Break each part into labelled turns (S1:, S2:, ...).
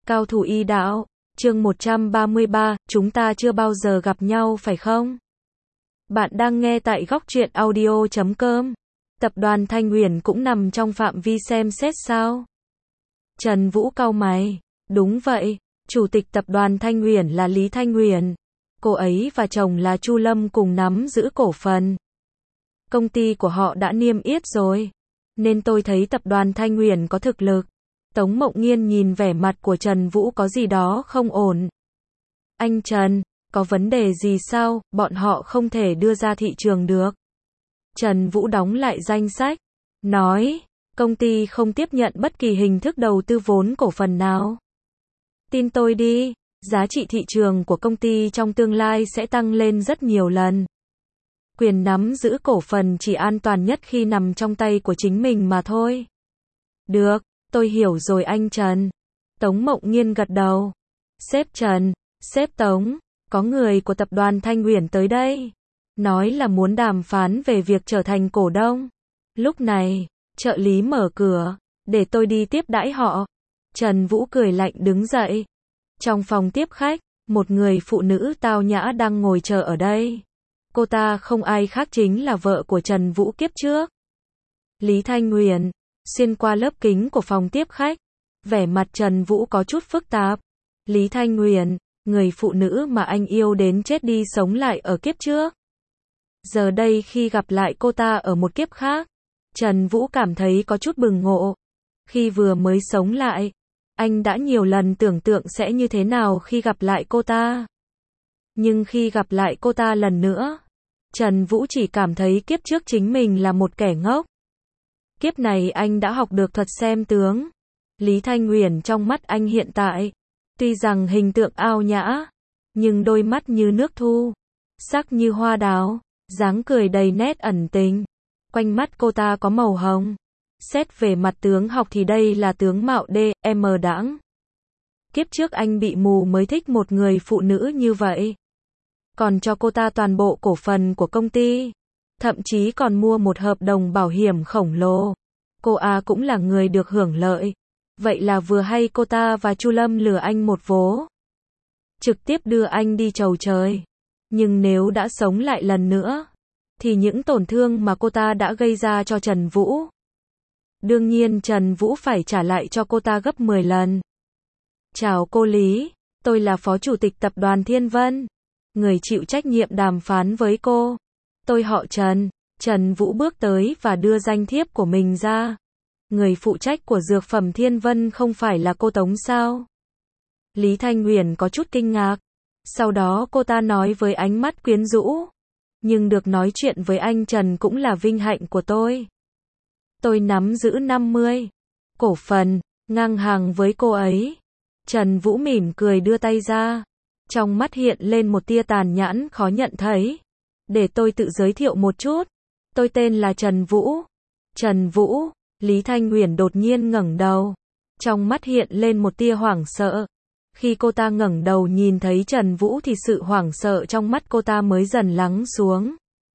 S1: Cao thủ y đạo, chương 133, chúng ta chưa bao giờ gặp nhau phải không? Bạn đang nghe tại góc truyện audio.com. Tập đoàn Thanh Uyển cũng nằm trong phạm vi xem xét sao? Trần Vũ cau mày. Đúng vậy, chủ tịch tập đoàn Thanh Uyển là Lý Thanh Uyển. Cô ấy và chồng là Chu Lâm cùng nắm giữ cổ phần. Công ty của họ đã niêm yết rồi, nên tôi thấy tập đoàn Thanh Uyển có thực lực. Tống Mộng Nghiên nhìn vẻ mặt của Trần Vũ có gì đó không ổn. Anh Trần, có vấn đề gì sao, bọn họ không thể đưa ra thị trường được. Trần Vũ đóng lại danh sách, nói, công ty không tiếp nhận bất kỳ hình thức đầu tư vốn cổ phần nào. Tin tôi đi, giá trị thị trường của công ty trong tương lai sẽ tăng lên rất nhiều lần. Quyền nắm giữ cổ phần chỉ an toàn nhất khi nằm trong tay của chính mình mà thôi. Được, tôi hiểu rồi anh Trần. Tống Mộng Nghiên gật đầu. Sếp Trần, sếp Tống, có người của tập đoàn Thanh Uyển tới đây. Nói là muốn đàm phán về việc trở thành cổ đông. Lúc này, trợ lý mở cửa, để tôi đi tiếp đãi họ. Trần Vũ cười lạnh đứng dậy. Trong phòng tiếp khách, một người phụ nữ tao nhã đang ngồi chờ ở đây. Cô ta không ai khác chính là vợ của Trần Vũ kiếp trước. Lý Thanh Uyển. Xuyên qua lớp kính của phòng tiếp khách, vẻ mặt Trần Vũ có chút phức tạp. Lý Thanh Uyển, người phụ nữ mà anh yêu đến chết đi sống lại ở kiếp trước. Giờ đây khi gặp lại cô ta ở một kiếp khác, Trần Vũ cảm thấy có chút bừng ngộ. Khi vừa mới sống lại, anh đã nhiều lần tưởng tượng sẽ như thế nào khi gặp lại cô ta. Nhưng khi gặp lại cô ta lần nữa, Trần Vũ chỉ cảm thấy kiếp trước chính mình là một kẻ ngốc. Kiếp này anh đã học được thuật xem tướng. Lý Thanh Uyển trong mắt anh hiện tại, tuy rằng hình tượng ao nhã, nhưng đôi mắt như nước thu, sắc như hoa đào, dáng cười đầy nét ẩn tình. Quanh mắt cô ta có màu hồng. Xét về mặt tướng học thì đây là tướng mạo D.M. đãng. Kiếp trước anh bị mù mới thích một người phụ nữ như vậy. Còn cho cô ta toàn bộ cổ phần của công ty. Thậm chí còn mua một hợp đồng bảo hiểm khổng lồ. Cô cũng là người được hưởng lợi. Vậy là vừa hay cô ta và Chu Lâm lừa anh một vố. Trực tiếp đưa anh đi chầu trời. Nhưng nếu đã sống lại lần nữa, thì những tổn thương mà cô ta đã gây ra cho Trần Vũ, đương nhiên Trần Vũ phải trả lại cho cô ta gấp 10 lần. Chào cô Lý, tôi là phó chủ tịch tập đoàn Thiên Vân, người chịu trách nhiệm đàm phán với cô. Tôi họ Trần. Trần Vũ bước tới và đưa danh thiếp của mình ra. Người phụ trách của dược phẩm Thiên Vân không phải là cô Tống sao? Lý Thanh Uyển có chút kinh ngạc. Sau đó cô ta nói với ánh mắt quyến rũ. Nhưng được nói chuyện với anh Trần cũng là vinh hạnh của tôi. Tôi nắm giữ 50 cổ phần, ngang hàng với cô ấy. Trần Vũ mỉm cười đưa tay ra. Trong mắt hiện lên một tia tàn nhẫn khó nhận thấy. Để tôi tự giới thiệu một chút. Tôi tên là Trần Vũ. Trần Vũ, Lý Thanh Uyển đột nhiên ngẩng đầu. Trong mắt hiện lên một tia hoảng sợ. Khi cô ta ngẩng đầu nhìn thấy Trần Vũ thì sự hoảng sợ trong mắt cô ta mới dần lắng xuống.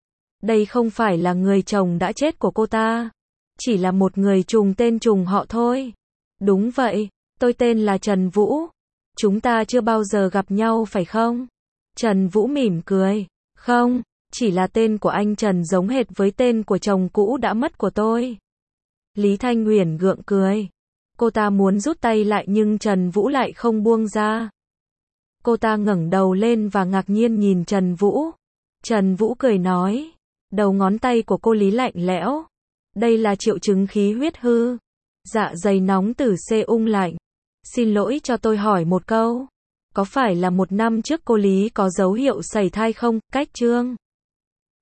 S1: Đây không phải là người chồng đã chết của cô ta. Chỉ là một người trùng tên trùng họ thôi. Đúng vậy, tôi tên là Trần Vũ. Chúng ta chưa bao giờ gặp nhau phải không? Trần Vũ mỉm cười. Không. Chỉ là tên của anh Trần giống hệt với tên của chồng cũ đã mất của tôi. Lý Thanh Uyển gượng cười. Cô ta muốn rút tay lại nhưng Trần Vũ lại không buông ra. Cô ta ngẩng đầu lên và ngạc nhiên nhìn Trần Vũ. Trần Vũ cười nói. Đầu ngón tay của cô Lý lạnh lẽo. Đây là triệu chứng khí huyết hư. Dạ dày nóng từ ung lạnh. Xin lỗi cho tôi hỏi một câu. Có phải là 1 năm trước cô Lý có dấu hiệu sẩy thai không? Cách chương